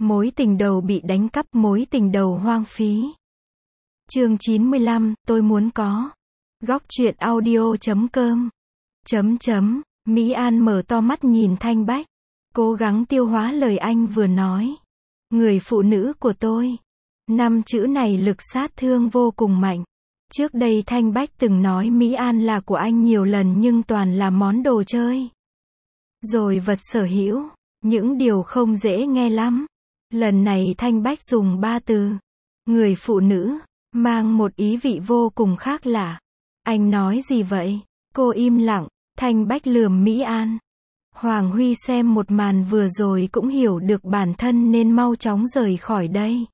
Mối tình đầu bị đánh cắp, mối tình đầu hoang phí. Chương 95, tôi muốn có. Góc truyện audio.com. Mỹ An mở to mắt nhìn Thanh Bách, cố gắng tiêu hóa lời anh vừa nói. Người phụ nữ của tôi. 5 chữ này lực sát thương vô cùng mạnh. Trước đây Thanh Bách từng nói Mỹ An là của anh nhiều lần nhưng toàn là món đồ chơi. Rồi vật sở hữu, những điều không dễ nghe lắm. Lần này Thanh Bách dùng 3 từ. Người phụ nữ, mang một ý vị vô cùng khác lạ. Anh nói gì vậy? Cô im lặng, Thanh Bách lườm Mỹ An. Hoàng Huy xem một màn vừa rồi cũng hiểu được bản thân nên mau chóng rời khỏi đây.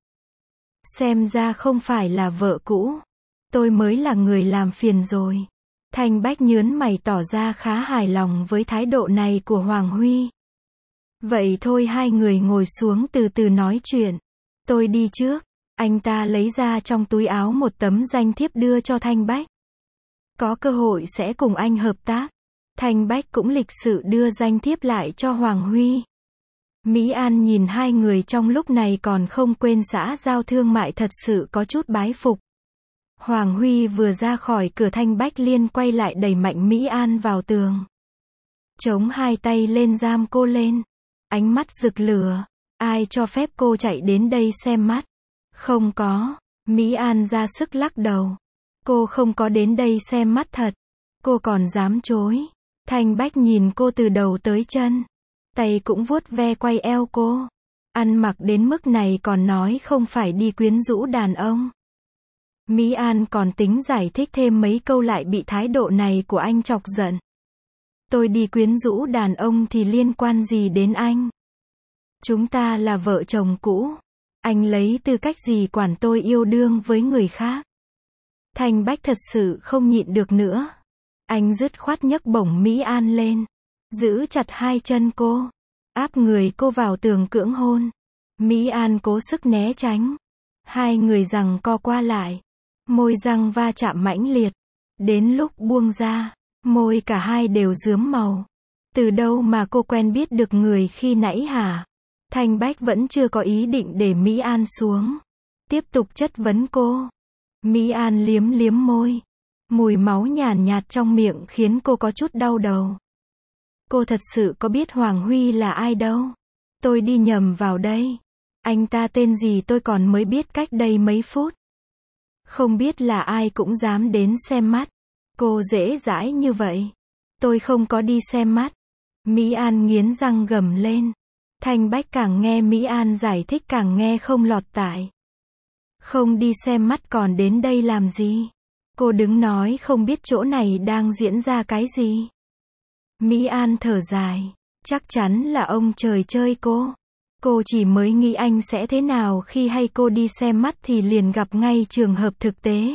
Xem ra không phải là vợ cũ. Tôi mới là người làm phiền rồi. Thanh Bách nhớn mày tỏ ra khá hài lòng với thái độ này của Hoàng Huy. Vậy thôi, hai người ngồi xuống từ từ nói chuyện. Tôi đi trước. Anh ta lấy ra trong túi áo một tấm danh thiếp đưa cho Thanh Bách. Có cơ hội sẽ cùng anh hợp tác. Thanh Bách cũng lịch sự đưa danh thiếp lại cho Hoàng Huy. Mỹ An nhìn hai người trong lúc này còn không quên xã giao thương mại, thật sự có chút bái phục. Hoàng Huy vừa ra khỏi cửa, Thanh Bách liền quay lại đẩy mạnh Mỹ An vào tường. Chống hai tay lên giam cô lên. Ánh mắt rực lửa. Ai cho phép cô chạy đến đây xem mắt? Không có. Mỹ An ra sức lắc đầu. Cô không có đến đây xem mắt thật. Cô còn dám chối. Thanh Bách nhìn cô từ đầu tới chân. Tay cũng vuốt ve quay eo cô. Ăn mặc đến mức này còn nói không phải đi quyến rũ đàn ông. Mỹ An còn tính giải thích thêm mấy câu lại bị thái độ này của anh chọc giận. Tôi đi quyến rũ đàn ông thì liên quan gì đến anh? Chúng ta là vợ chồng cũ. Anh lấy tư cách gì quản tôi yêu đương với người khác? Thanh Bách thật sự không nhịn được nữa. Anh dứt khoát nhấc bổng Mỹ An lên. Giữ chặt hai chân cô. Áp người cô vào tường cưỡng hôn. Mỹ An cố sức né tránh. Hai người giằng co qua lại. Môi răng va chạm mãnh liệt. Đến lúc buông ra, môi cả hai đều rướm màu. Từ đâu mà cô quen biết được người khi nãy hả? Thanh Bách vẫn chưa có ý định để Mỹ An xuống. Tiếp tục chất vấn cô. Mỹ An liếm liếm môi. Mùi máu nhàn nhạt trong miệng khiến cô có chút đau đầu. Cô thật sự có biết Hoàng Huy là ai đâu. Tôi đi nhầm vào đây. Anh ta tên gì tôi còn mới biết cách đây mấy phút. Không biết là ai cũng dám đến xem mắt. Cô dễ dãi như vậy. Tôi không có đi xem mắt. Mỹ An nghiến răng gầm lên. Thanh Bách càng nghe Mỹ An giải thích càng nghe không lọt tai. Không đi xem mắt còn đến đây làm gì? Cô đứng nói không biết chỗ này đang diễn ra cái gì. Mỹ An thở dài. Chắc chắn là ông trời chơi cô. Cô chỉ mới nghĩ anh sẽ thế nào khi hay cô đi xem mắt thì liền gặp ngay trường hợp thực tế.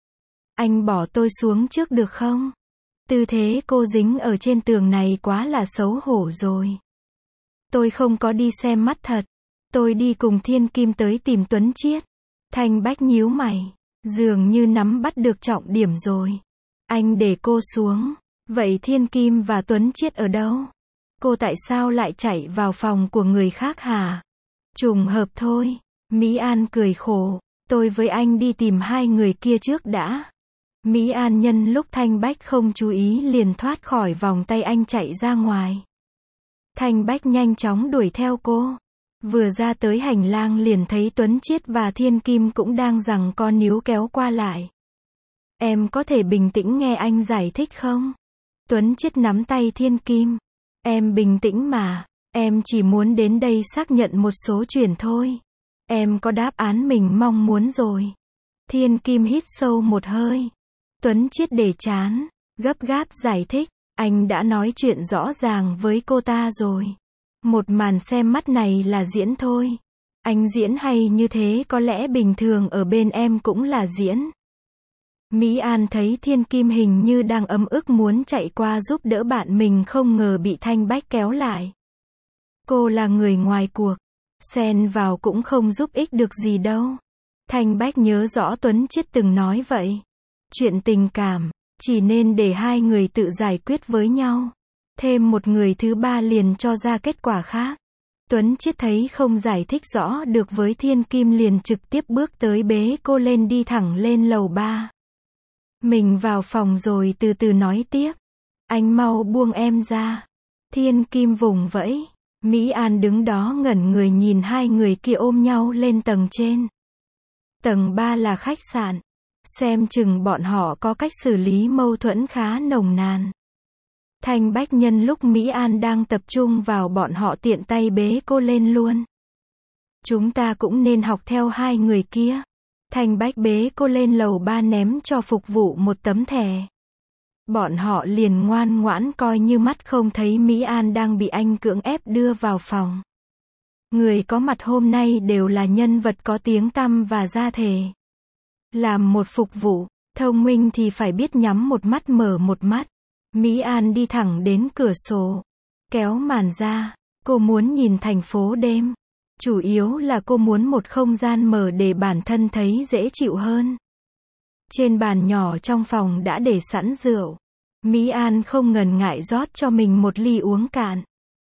Anh bỏ tôi xuống trước được không? Tư thế cô dính ở trên tường này quá là xấu hổ rồi. Tôi không có đi xem mắt thật. Tôi đi cùng Thiên Kim tới tìm Tuấn Chiết. Thanh Bách nhíu mày. Dường như nắm bắt được trọng điểm rồi. Anh để cô xuống. Vậy Thiên Kim và Tuấn Chiết ở đâu? Cô tại sao lại chạy vào phòng của người khác hả? Trùng hợp thôi. Mỹ An cười khổ. Tôi với anh đi tìm hai người kia trước đã. Mỹ An nhân lúc Thanh Bách không chú ý liền thoát khỏi vòng tay anh chạy ra ngoài. Thanh Bách nhanh chóng đuổi theo cô. Vừa ra tới hành lang liền thấy Tuấn Chiết và Thiên Kim cũng đang giằng co níu kéo qua lại. Em có thể bình tĩnh nghe anh giải thích không? Tuấn Chiết nắm tay Thiên Kim. Em bình tĩnh mà. Em chỉ muốn đến đây xác nhận một số chuyện thôi. Em có đáp án mình mong muốn rồi. Thiên Kim hít sâu một hơi. Tuấn Chiết để chán. Gấp gáp giải thích. Anh đã nói chuyện rõ ràng với cô ta rồi. Một màn xem mắt này là diễn thôi. Anh diễn hay như thế có lẽ bình thường ở bên em cũng là diễn. Mỹ An thấy Thiên Kim hình như đang ấm ức muốn chạy qua giúp đỡ bạn mình, không ngờ bị Thanh Bách kéo lại. Cô là người ngoài cuộc. Xen vào cũng không giúp ích được gì đâu. Thanh Bách nhớ rõ Tuấn Chiết từng nói vậy. Chuyện tình cảm, chỉ nên để hai người tự giải quyết với nhau. Thêm một người thứ ba liền cho ra kết quả khác. Tuấn Chiết thấy không giải thích rõ được với Thiên Kim liền trực tiếp bước tới bế cô lên đi thẳng lên lầu 3. Mình vào phòng rồi từ từ nói tiếp. Anh mau buông em ra. Thiên Kim vùng vẫy. Mỹ An đứng đó ngẩn người nhìn hai người kia ôm nhau lên tầng trên. Tầng 3 là khách sạn. Xem chừng bọn họ có cách xử lý mâu thuẫn khá nồng nàn. Thanh Bách nhân lúc Mỹ An đang tập trung vào bọn họ tiện tay bế cô lên luôn. Chúng ta cũng nên học theo hai người kia. Thanh Bách bế cô lên lầu 3 ném cho phục vụ một tấm thẻ. Bọn họ liền ngoan ngoãn coi như mắt không thấy Mỹ An đang bị anh cưỡng ép đưa vào phòng. Người có mặt hôm nay đều là nhân vật có tiếng tăm và gia thể. Làm một phục vụ, thông minh thì phải biết nhắm một mắt mở một mắt. Mỹ An đi thẳng đến cửa sổ, kéo màn ra, cô muốn nhìn thành phố đêm. Chủ yếu là cô muốn một không gian mở để bản thân thấy dễ chịu hơn. Trên bàn nhỏ trong phòng đã để sẵn rượu. Mỹ An không ngần ngại rót cho mình một ly uống cạn.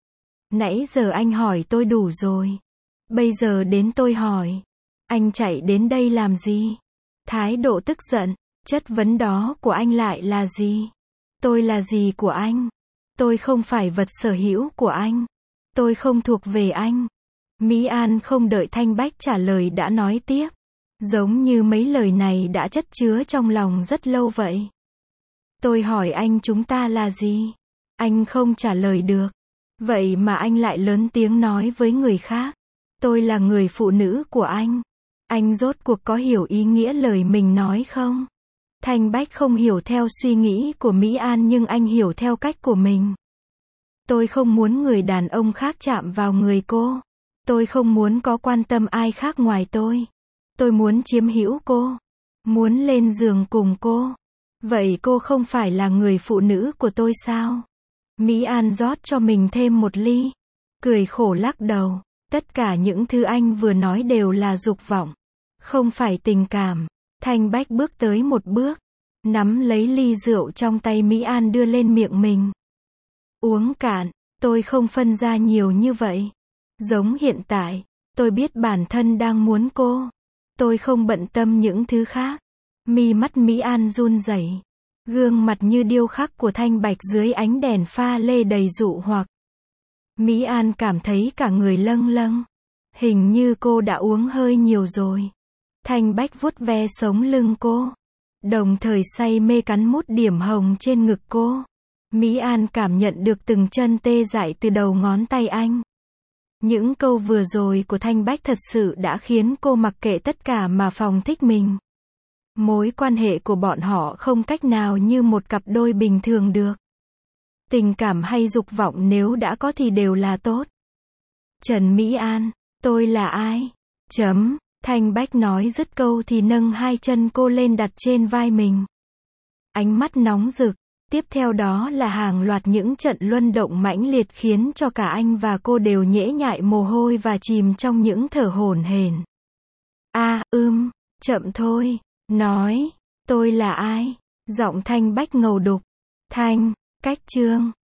Nãy giờ anh hỏi tôi đủ rồi. Bây giờ đến tôi hỏi. Anh chạy đến đây làm gì? Thái độ tức giận, chất vấn đó của anh lại là gì? Tôi là gì của anh? Tôi không phải vật sở hữu của anh. Tôi không thuộc về anh. Mỹ An không đợi Thanh Bách trả lời đã nói tiếp. Giống như mấy lời này đã chất chứa trong lòng rất lâu vậy. Tôi hỏi anh chúng ta là gì? Anh không trả lời được. Vậy mà anh lại lớn tiếng nói với người khác. Tôi là người phụ nữ của anh. Anh rốt cuộc có hiểu ý nghĩa lời mình nói không? Thanh Bách không hiểu theo suy nghĩ của Mỹ An nhưng anh hiểu theo cách của mình. Tôi không muốn người đàn ông khác chạm vào người cô. Tôi không muốn có quan tâm ai khác ngoài tôi. Tôi muốn chiếm hữu cô. Muốn lên giường cùng cô. Vậy cô không phải là người phụ nữ của tôi sao? Mỹ An rót cho mình thêm một ly. Cười khổ lắc đầu. Tất cả những thứ anh vừa nói đều là dục vọng. Không phải tình cảm. Thanh Bách bước tới một bước. Nắm lấy ly rượu trong tay Mỹ An đưa lên miệng mình. Uống cạn. Tôi không phân ra nhiều như vậy. Giống hiện tại. Tôi biết bản thân đang muốn cô. Tôi không bận tâm những thứ khác. Mi mắt Mỹ An run rẩy. Gương mặt như điêu khắc của Thanh Bạch dưới ánh đèn pha lê đầy dụ hoặc. Mỹ An cảm thấy cả người lâng lâng. Hình như cô đã uống hơi nhiều rồi. Thanh Bách vuốt ve sống lưng cô. Đồng thời say mê cắn mút điểm hồng trên ngực cô. Mỹ An cảm nhận được từng chân tê dại từ đầu ngón tay anh. Những câu vừa rồi của Thanh Bách thật sự đã khiến cô mặc kệ tất cả mà phòng thích mình. Mối quan hệ của bọn họ không cách nào như một cặp đôi bình thường được. Tình cảm hay dục vọng nếu đã có thì đều là tốt. Trần Mỹ An, tôi là ai? Thanh Bách nói dứt câu thì nâng hai chân cô lên đặt trên vai mình. Ánh mắt nóng rực. Tiếp theo đó là hàng loạt những trận luân động mãnh liệt khiến cho cả anh và cô đều nhễ nhại mồ hôi và chìm trong những thở hổn hển. Chậm thôi. Nói, tôi là ai? Giọng Thanh Bách ngầu đục. Cách Trương.